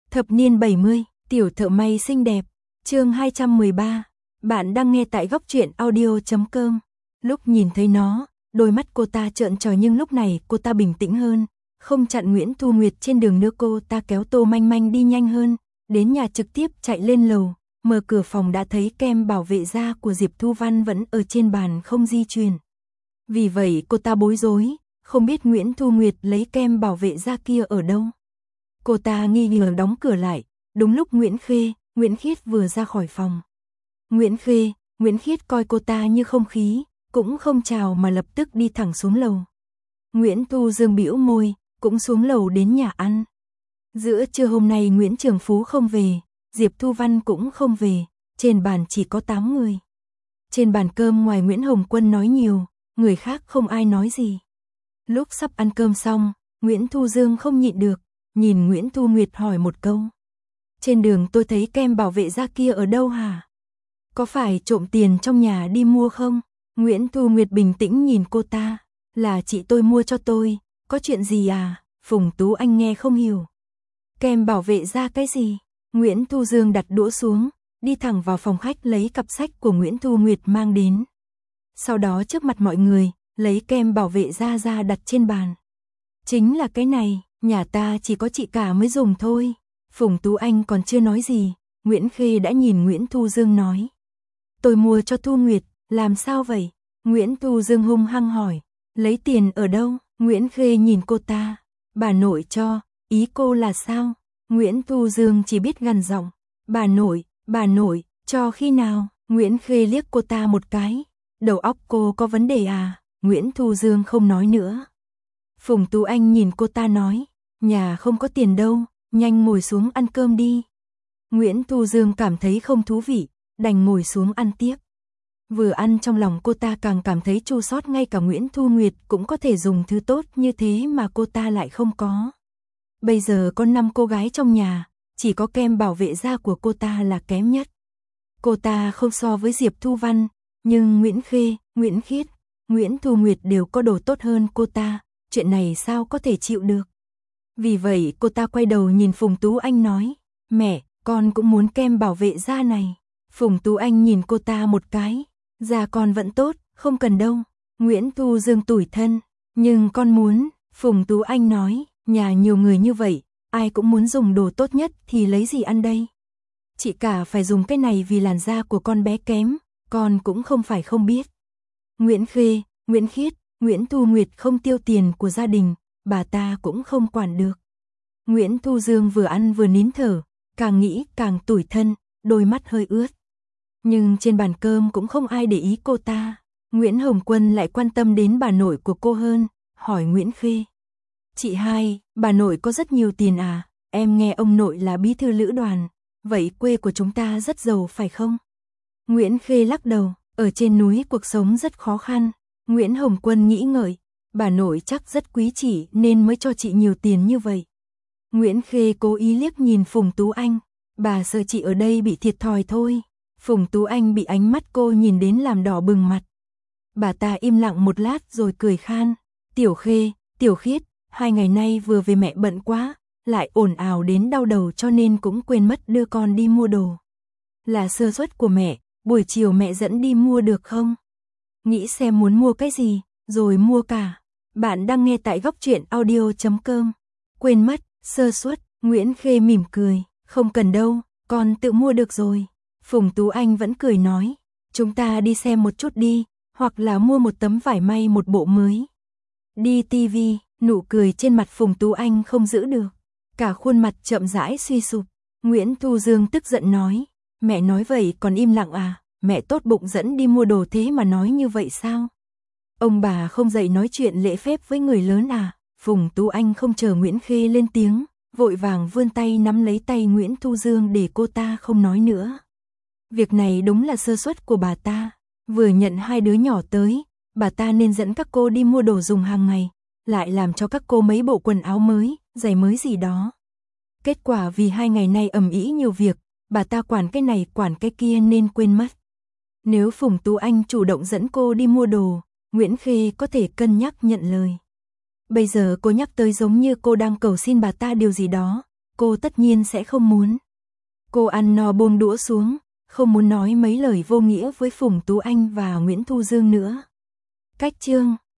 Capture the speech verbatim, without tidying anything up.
Thập niên bảy mươi, tiểu thợ may xinh đẹp, chương hai trăm mười ba. Bạn đang nghe tại góc truyện audio chấm com. Lúc nhìn thấy nó, đôi mắt cô ta trợn tròn nhưng lúc này cô ta bình tĩnh hơn, không chặn Nguyễn Thu Nguyệt trên đường nữa, cô ta kéo Tô Manh Manh đi nhanh hơn, đến nhà trực tiếp chạy lên lầu, mở cửa phòng đã thấy kem bảo vệ da của Diệp Thu Văn vẫn ở trên bàn không di chuyển. Vì vậy cô ta bối rối, không biết Nguyễn Thu Nguyệt lấy kem bảo vệ da kia ở đâu. Cô ta nghi ngờ đóng cửa lại, đúng lúc Nguyễn Khê, Nguyễn Khiết vừa ra khỏi phòng. Nguyễn Khê, Nguyễn Khiết coi cô ta như không khí, cũng không chào mà lập tức đi thẳng xuống lầu. Nguyễn Thu Dương bĩu môi, cũng xuống lầu đến nhà ăn. Giữa trưa hôm nay Nguyễn Trường Phú không về, Diệp Thu Văn cũng không về, trên bàn chỉ có tám người. Trên bàn cơm ngoài Nguyễn Hồng Quân nói nhiều, người khác không ai nói gì. Lúc sắp ăn cơm xong, Nguyễn Thu Dương không nhịn được, nhìn Nguyễn Thu Nguyệt hỏi một câu. Trên đường tôi thấy kem bảo vệ da kia ở đâu hả? Có phải trộm tiền trong nhà đi mua không? Nguyễn Thu Nguyệt bình tĩnh nhìn cô ta. Là chị tôi mua cho tôi, có chuyện gì à? Phùng Tú Anh nghe không hiểu. Kem bảo vệ da cái gì? Nguyễn Thu Dương đặt đũa xuống, đi thẳng vào phòng khách lấy cặp sách của Nguyễn Thu Nguyệt mang đến. Sau đó trước mặt mọi người, lấy kem bảo vệ da ra đặt trên bàn. Chính là cái này, nhà ta chỉ có chị cả mới dùng thôi. Phùng Tú Anh còn chưa nói gì, Nguyễn Khê đã nhìn Nguyễn Thu Dương nói. Tôi mua cho Thu Nguyệt, làm sao vậy? Nguyễn Thu Dương hung hăng hỏi, lấy tiền ở đâu? Nguyễn Khê nhìn cô ta, bà nội cho, ý cô là sao? Nguyễn Thu Dương chỉ biết gằn giọng, bà nội, bà nội, cho khi nào? Nguyễn Khê liếc cô ta một cái, đầu óc cô có vấn đề à? Nguyễn Thu Dương không nói nữa. Phùng Tú Anh nhìn cô ta nói, nhà không có tiền đâu, nhanh ngồi xuống ăn cơm đi. Nguyễn Thu Dương cảm thấy không thú vị, đành ngồi xuống ăn tiếp. Vừa ăn trong lòng cô ta càng cảm thấy chua xót, ngay cả Nguyễn Thu Nguyệt cũng có thể dùng thứ tốt như thế mà cô ta lại không có. Bây giờ có năm cô gái trong nhà, chỉ có kem bảo vệ da của cô ta là kém nhất. Cô ta không so với Diệp Thu Văn, nhưng Nguyễn Khê, Nguyễn Khiết, Nguyễn Thu Nguyệt đều có đồ tốt hơn cô ta, chuyện này sao có thể chịu được. Vì vậy cô ta quay đầu nhìn Phùng Tú Anh nói, mẹ, con cũng muốn kem bảo vệ da này. Phùng Tú Anh nhìn cô ta một cái, da con vẫn tốt, không cần đâu. Nguyễn Thu Dương tủi thân, nhưng con muốn. Phùng Tú Anh nói, nhà nhiều người như vậy, ai cũng muốn dùng đồ tốt nhất thì lấy gì ăn đây. Chị cả phải dùng cái này vì làn da của con bé kém, con cũng không phải không biết. Nguyễn Khê, Nguyễn Khiết, Nguyễn Thu Nguyệt không tiêu tiền của gia đình, bà ta cũng không quản được. Nguyễn Thu Dương vừa ăn vừa nín thở, càng nghĩ càng tủi thân, đôi mắt hơi ướt. Nhưng trên bàn cơm cũng không ai để ý cô ta. Nguyễn Hồng Quân lại quan tâm đến bà nội của cô hơn, hỏi Nguyễn Khê. Chị hai, bà nội có rất nhiều tiền à? Em nghe ông nội là bí thư lữ đoàn, vậy quê của chúng ta rất giàu phải không? Nguyễn Khê lắc đầu, ở trên núi cuộc sống rất khó khăn. Nguyễn Hồng Quân nghĩ ngợi, bà nội chắc rất quý chị nên mới cho chị nhiều tiền như vậy. Nguyễn Khê cố ý liếc nhìn Phùng Tú Anh, bà sợ chị ở đây bị thiệt thòi thôi. Phùng Tú Anh bị ánh mắt cô nhìn đến làm đỏ bừng mặt. Bà ta im lặng một lát rồi cười khan, Tiểu Khê, Tiểu Khiết, hai ngày nay vừa về mẹ bận quá, lại ồn ào đến đau đầu cho nên cũng quên mất đưa con đi mua đồ. Là sơ suất của mẹ, buổi chiều mẹ dẫn đi mua được không? Nghĩ xem muốn mua cái gì, rồi mua cả. Bạn đang nghe tại góc truyện audio chấm com. Quên mất, sơ suất. Nguyễn Khê mỉm cười, không cần đâu, con tự mua được rồi. Phùng Tú Anh vẫn cười nói, chúng ta đi xem một chút đi, hoặc là mua một tấm vải may một bộ mới. Đi tivi, nụ cười trên mặt Phùng Tú Anh không giữ được, cả khuôn mặt chậm rãi suy sụp. Nguyễn Thu Dương tức giận nói, mẹ nói vậy còn im lặng à? Mẹ tốt bụng dẫn đi mua đồ thế mà nói như vậy sao? Ông bà không dạy nói chuyện lễ phép với người lớn à? Phùng Tú Anh không chờ Nguyễn Khê lên tiếng, vội vàng vươn tay nắm lấy tay Nguyễn Thu Dương để cô ta không nói nữa. Việc này đúng là sơ suất của bà ta, vừa nhận hai đứa nhỏ tới, bà ta nên dẫn các cô đi mua đồ dùng hàng ngày, lại làm cho các cô mấy bộ quần áo mới, giày mới gì đó. Kết quả vì hai ngày nay ầm ĩ nhiều việc, bà ta quản cái này quản cái kia nên quên mất. Nếu Phùng Tú Anh chủ động dẫn cô đi mua đồ, Nguyễn Khê có thể cân nhắc nhận lời. Bây giờ cô nhắc tới giống như cô đang cầu xin bà ta điều gì đó, cô tất nhiên sẽ không muốn. Cô ăn no buông đũa xuống, không muốn nói mấy lời vô nghĩa với Phùng Tú Anh và Nguyễn Thu Dương nữa. Cách chương